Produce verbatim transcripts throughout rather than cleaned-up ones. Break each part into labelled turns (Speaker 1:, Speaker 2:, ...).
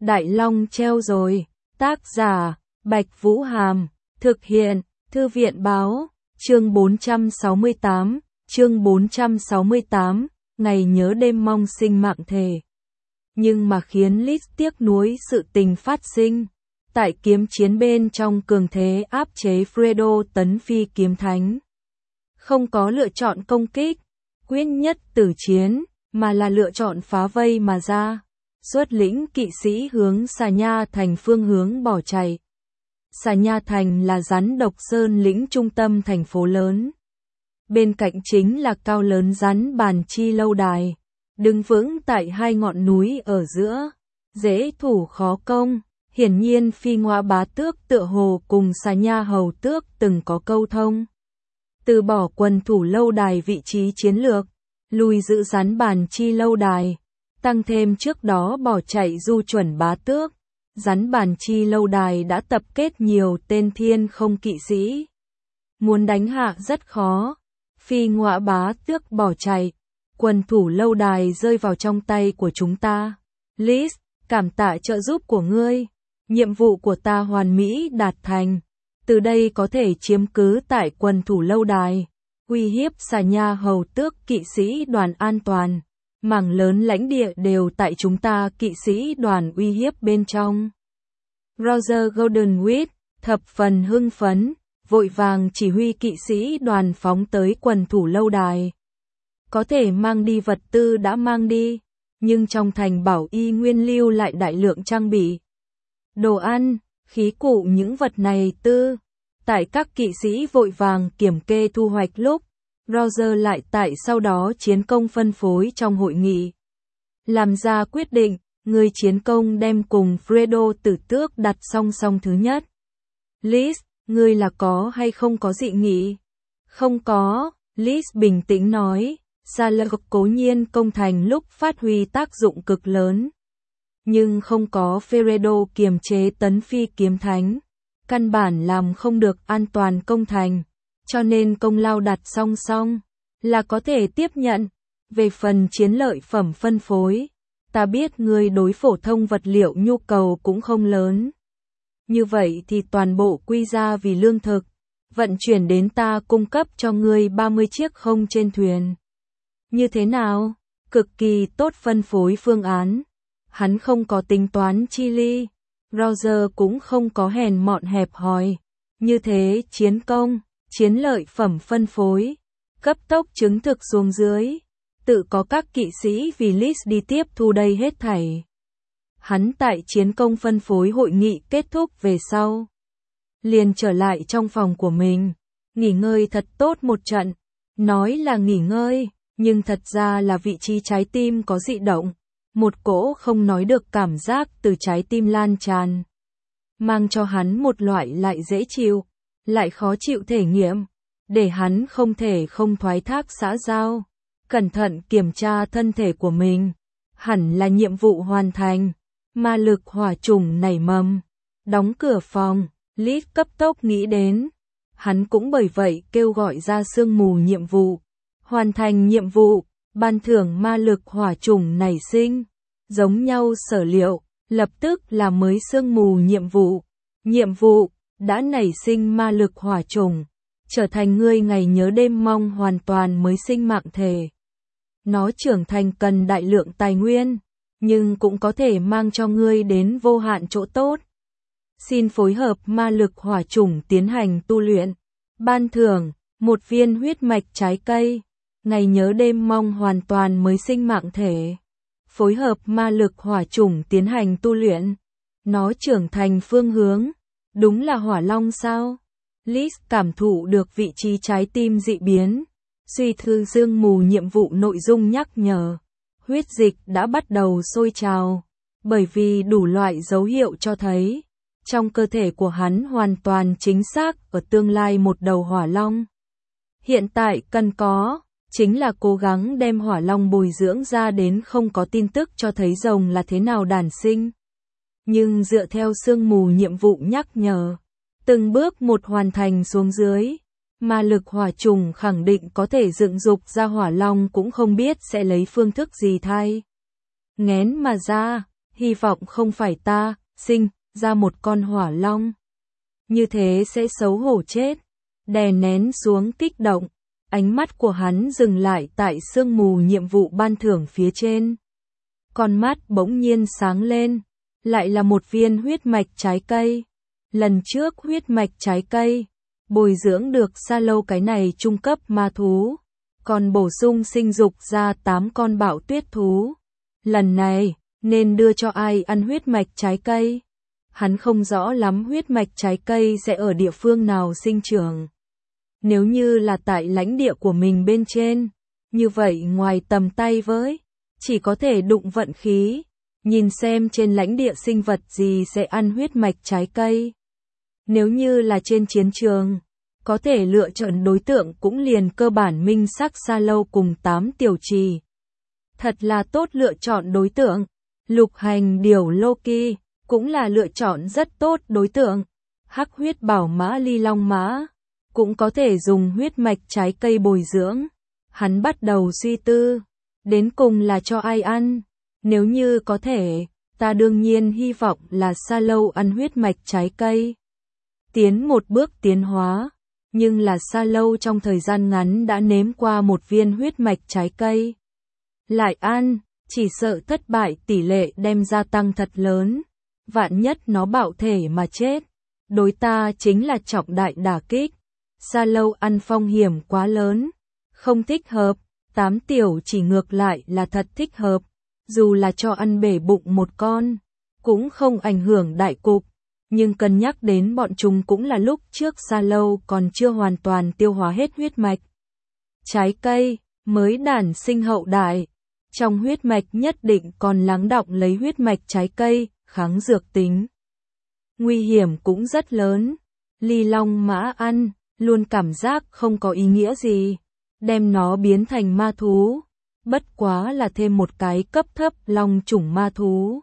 Speaker 1: Đại Long treo rồi. Tác giả, Bạch Vũ Hàm. Thực hiện, Thư viện Báo. Chương bốn trăm sáu mươi tám. Chương bốn trăm sáu mươi tám. Ngày nhớ đêm mong sinh mạng thề. Nhưng mà khiến Liz tiếc nuối sự tình phát sinh. Tại kiếm chiến bên trong cường thế áp chế Fredo tấn phi kiếm thánh. Không có lựa chọn công kích, quyết nhất tử chiến, mà là lựa chọn phá vây mà ra. Xuất lĩnh kỵ sĩ hướng Xà Nha Thành phương hướng bỏ chạy. Xà Nha Thành là rắn độc sơn lĩnh trung tâm thành phố lớn. Bên cạnh chính là cao lớn rắn bàn chi lâu đài, đứng vững tại hai ngọn núi ở giữa, dễ thủ khó công. Hiển nhiên Phi Ngoa Bá Tước tựa hồ cùng Xà Nha Hầu Tước từng có câu thông. Từ bỏ quần thủ lâu đài vị trí chiến lược, lùi giữ rắn bàn chi lâu đài, tăng thêm trước đó bỏ chạy Du Chuẩn Bá Tước, rắn bàn chi lâu đài đã tập kết nhiều tên thiên không kỵ sĩ. Muốn đánh hạ rất khó. Phi Ngoa Bá Tước bỏ chạy, quần thủ lâu đài rơi vào trong tay của chúng ta. Liz, cảm tạ trợ giúp của ngươi. Nhiệm vụ của ta hoàn mỹ đạt thành. Từ đây có thể chiếm cứ tại quần thủ lâu đài, uy hiếp Xà Nha Hầu Tước kỵ sĩ đoàn an toàn. Mảng lớn lãnh địa đều tại chúng ta kỵ sĩ đoàn uy hiếp bên trong. Roger Goldenwhite thập phần hưng phấn, vội vàng chỉ huy kỵ sĩ đoàn phóng tới quần thủ lâu đài. Có thể mang đi vật tư đã mang đi, nhưng trong thành bảo y nguyên lưu lại đại lượng trang bị. Đồ ăn, khí cụ những vật này tư. Tại các kỵ sĩ vội vàng kiểm kê thu hoạch lúc, Roger lại tại sau đó chiến công phân phối trong hội nghị. Làm ra quyết định, người chiến công đem cùng Fredo Tử Tước đặt song song thứ nhất. Liz, ngươi là có hay không có dị nghị? Không có, Liz bình tĩnh nói, Salah cố nhiên công thành lúc phát huy tác dụng cực lớn. Nhưng không có Fredo kiềm chế tấn phi kiếm thánh, căn bản làm không được an toàn công thành, cho nên công lao đặt song song, là có thể tiếp nhận. Về phần chiến lợi phẩm phân phối, ta biết ngươi đối phổ thông vật liệu nhu cầu cũng không lớn. Như vậy thì toàn bộ quy ra vì lương thực, vận chuyển đến ta cung cấp cho ngươi ba mươi chiếc không trên thuyền. Như thế nào? Cực kỳ tốt phân phối phương án. Hắn không có tính toán chi ly, Roger cũng không có hèn mọn hẹp hòi. Như thế chiến công, chiến lợi phẩm phân phối, cấp tốc chứng thực xuống dưới, tự có các kỵ sĩ vì Liz đi tiếp thu đây hết thảy. Hắn tại chiến công phân phối hội nghị kết thúc về sau, liền trở lại trong phòng của mình, nghỉ ngơi thật tốt một trận. Nói là nghỉ ngơi, nhưng thật ra là vị trí trái tim có dị động. Một cỗ không nói được cảm giác từ trái tim lan tràn, mang cho hắn một loại lại dễ chịu, lại khó chịu thể nghiệm, để hắn không thể không thoái thác xã giao, cẩn thận kiểm tra thân thể của mình. Hẳn là nhiệm vụ hoàn thành, ma lực hỏa trùng nảy mầm, đóng cửa phòng, Liz cấp tốc nghĩ đến. Hắn cũng bởi vậy kêu gọi ra sương mù nhiệm vụ, hoàn thành nhiệm vụ. Ban thưởng ma lực hỏa trùng nảy sinh, giống nhau sở liệu, lập tức là mới sương mù nhiệm vụ. Nhiệm vụ, đã nảy sinh ma lực hỏa trùng, trở thành ngươi ngày nhớ đêm mong hoàn toàn mới sinh mạng thể. Nó trưởng thành cần đại lượng tài nguyên, nhưng cũng có thể mang cho ngươi đến vô hạn chỗ tốt. Xin phối hợp ma lực hỏa trùng tiến hành tu luyện. Ban thưởng, một viên huyết mạch trái cây. Ngày nhớ đêm mong hoàn toàn mới sinh mạng thể. Phối hợp ma lực hỏa trùng tiến hành tu luyện. Nó trưởng thành phương hướng. Đúng là hỏa long sao? Liz cảm thụ được vị trí trái tim dị biến. Suy thư sương mù nhiệm vụ nội dung nhắc nhở. Huyết dịch đã bắt đầu sôi trào. Bởi vì đủ loại dấu hiệu cho thấy. Trong cơ thể của hắn hoàn toàn chính xác ở tương lai một đầu hỏa long. Hiện tại cần có chính là cố gắng đem hỏa long bồi dưỡng ra đến không có tin tức cho thấy rồng là thế nào đản sinh. Nhưng dựa theo sương mù nhiệm vụ nhắc nhở, từng bước một hoàn thành xuống dưới, ma lực hỏa trùng khẳng định có thể dựng dục ra hỏa long cũng không biết sẽ lấy phương thức gì thay. Nghén mà ra, hy vọng không phải ta, sinh ra một con hỏa long. Như thế sẽ xấu hổ chết. Đè nén xuống kích động, ánh mắt của hắn dừng lại tại sương mù nhiệm vụ ban thưởng phía trên. Con mắt bỗng nhiên sáng lên, lại là một viên huyết mạch trái cây. Lần trước huyết mạch trái cây, bồi dưỡng được Sa Lâu cái này trung cấp ma thú, còn bổ sung sinh dục ra tám con bạo tuyết thú. Lần này, nên đưa cho ai ăn huyết mạch trái cây? Hắn không rõ lắm huyết mạch trái cây sẽ ở địa phương nào sinh trưởng. Nếu như là tại lãnh địa của mình bên trên, như vậy ngoài tầm tay với, chỉ có thể đụng vận khí, nhìn xem trên lãnh địa sinh vật gì sẽ ăn huyết mạch trái cây. Nếu như là trên chiến trường, có thể lựa chọn đối tượng cũng liền cơ bản minh sắc Sa Lâu cùng tám tiểu trì. Thật là tốt lựa chọn đối tượng. Lục hành điểu Loki cũng là lựa chọn rất tốt đối tượng. Hắc huyết bảo mã ly long mã cũng có thể dùng huyết mạch trái cây bồi dưỡng. Hắn bắt đầu suy tư, đến cùng là cho ai ăn? Nếu như có thể, ta đương nhiên hy vọng là Sa Lâu ăn huyết mạch trái cây. Tiến một bước tiến hóa, nhưng là Sa Lâu trong thời gian ngắn đã nếm qua một viên huyết mạch trái cây. Lại ăn, chỉ sợ thất bại tỷ lệ đem gia tăng thật lớn. Vạn nhất nó bạo thể mà chết, đối ta chính là trọng đại đả kích. Sa Lâu ăn phong hiểm quá lớn, không thích hợp. Tám tiểu chỉ ngược lại là thật thích hợp, dù là cho ăn bể bụng một con, cũng không ảnh hưởng đại cục. Nhưng cân nhắc đến bọn chúng cũng là lúc trước Sa Lâu còn chưa hoàn toàn tiêu hóa hết huyết mạch trái cây, mới đản sinh hậu đại. Trong huyết mạch nhất định còn lắng đọng lấy huyết mạch trái cây, kháng dược tính. Nguy hiểm cũng rất lớn. Ly long mã ăn, luôn cảm giác không có ý nghĩa gì. Đem nó biến thành ma thú. Bất quá là thêm một cái cấp thấp long chủng ma thú.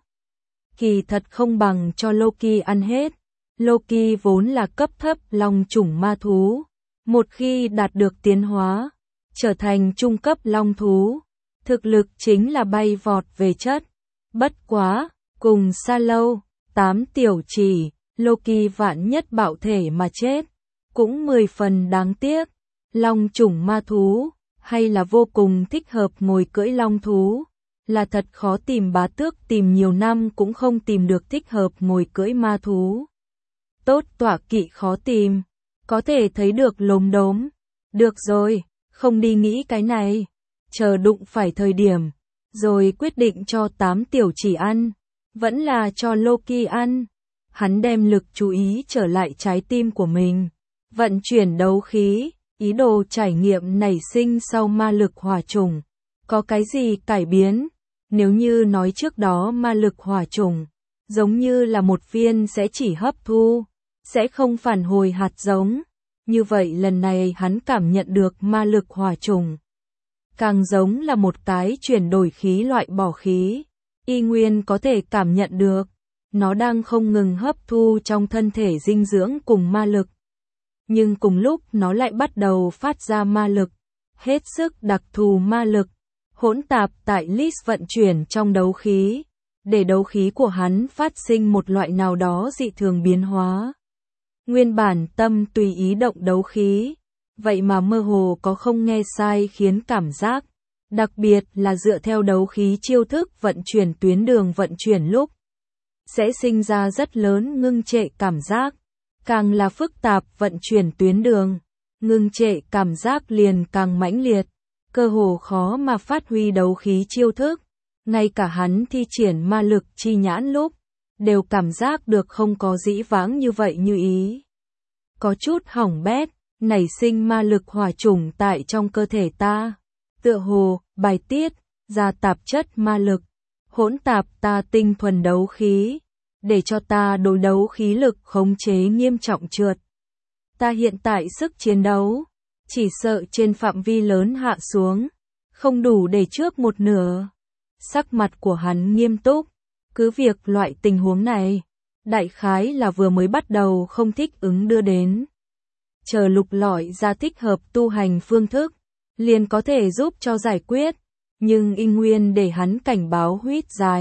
Speaker 1: Kỳ thật không bằng cho Loki ăn hết. Loki vốn là cấp thấp long chủng ma thú. Một khi đạt được tiến hóa, trở thành trung cấp long thú, thực lực chính là bay vọt về chất. Bất quá, cùng Sa Lâu, tám tiểu chỉ, Loki vạn nhất bạo thể mà chết, cũng mười phần đáng tiếc. Long chủng ma thú, hay là vô cùng thích hợp ngồi cưỡi long thú, là thật khó tìm. Bá Tước tìm nhiều năm cũng không tìm được thích hợp ngồi cưỡi ma thú. Tốt tọa kỵ khó tìm, có thể thấy được lốm đốm. Được rồi, không đi nghĩ cái này, chờ đụng phải thời điểm, rồi quyết định cho tám tiểu chỉ ăn, vẫn là cho Loki ăn. Hắn đem lực chú ý trở lại trái tim của mình, vận chuyển đấu khí, ý đồ trải nghiệm nảy sinh sau ma lực hỏa chủng. Có cái gì cải biến? Nếu như nói trước đó ma lực hỏa chủng, giống như là một viên sẽ chỉ hấp thu, sẽ không phản hồi hạt giống. Như vậy lần này hắn cảm nhận được ma lực hỏa chủng, càng giống là một cái chuyển đổi khí loại bỏ khí. Y nguyên có thể cảm nhận được, nó đang không ngừng hấp thu trong thân thể dinh dưỡng cùng ma lực. Nhưng cùng lúc nó lại bắt đầu phát ra ma lực, hết sức đặc thù ma lực, hỗn tạp tại list vận chuyển trong đấu khí, để đấu khí của hắn phát sinh một loại nào đó dị thường biến hóa. Nguyên bản tâm tùy ý động đấu khí, vậy mà mơ hồ có không nghe sai khiến cảm giác, đặc biệt là dựa theo đấu khí chiêu thức vận chuyển tuyến đường vận chuyển lúc, sẽ sinh ra rất lớn ngưng trệ cảm giác. Càng là phức tạp vận chuyển tuyến đường, ngưng trệ cảm giác liền càng mãnh liệt, cơ hồ khó mà phát huy đấu khí chiêu thức. Ngay cả hắn thi triển ma lực chi nhãn lúc, đều cảm giác được không có dĩ vãng như vậy như ý. Có chút hỏng bét, nảy sinh ma lực hỏa chủng tại trong cơ thể ta. Tựa hồ, bài tiết, ra tạp chất ma lực, hỗn tạp ta tinh thuần đấu khí, để cho ta đối đấu khí lực khống chế nghiêm trọng trượt. Ta hiện tại sức chiến đấu, chỉ sợ trên phạm vi lớn hạ xuống, không đủ để trước một nửa. Sắc mặt của hắn nghiêm túc, cứ việc loại tình huống này, đại khái là vừa mới bắt đầu không thích ứng đưa đến. Chờ lục lọi ra thích hợp tu hành phương thức, liền có thể giúp cho giải quyết, nhưng y nguyên để hắn cảnh báo huýt dài,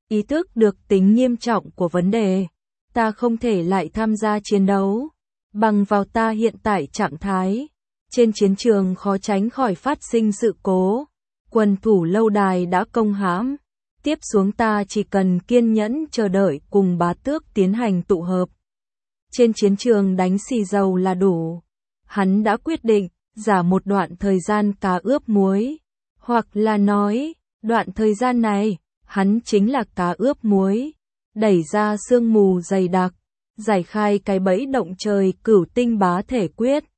Speaker 1: Ý thức được tính nghiêm trọng của vấn đề, ta không thể lại tham gia chiến đấu. Bằng vào ta hiện tại trạng thái, trên chiến trường khó tránh khỏi phát sinh sự cố. Quân thủ lâu đài đã công hãm. Tiếp xuống ta chỉ cần kiên nhẫn chờ đợi cùng bá tước tiến hành tụ hợp. Trên chiến trường đánh xì dầu là đủ. Hắn đã quyết định, giả một đoạn thời gian cá ướp muối. Hoặc là nói, đoạn thời gian này, hắn chính là cá ướp muối. Đẩy ra sương mù dày đặc, giải khai cái bẫy động trời cửu tinh bá thể quyết.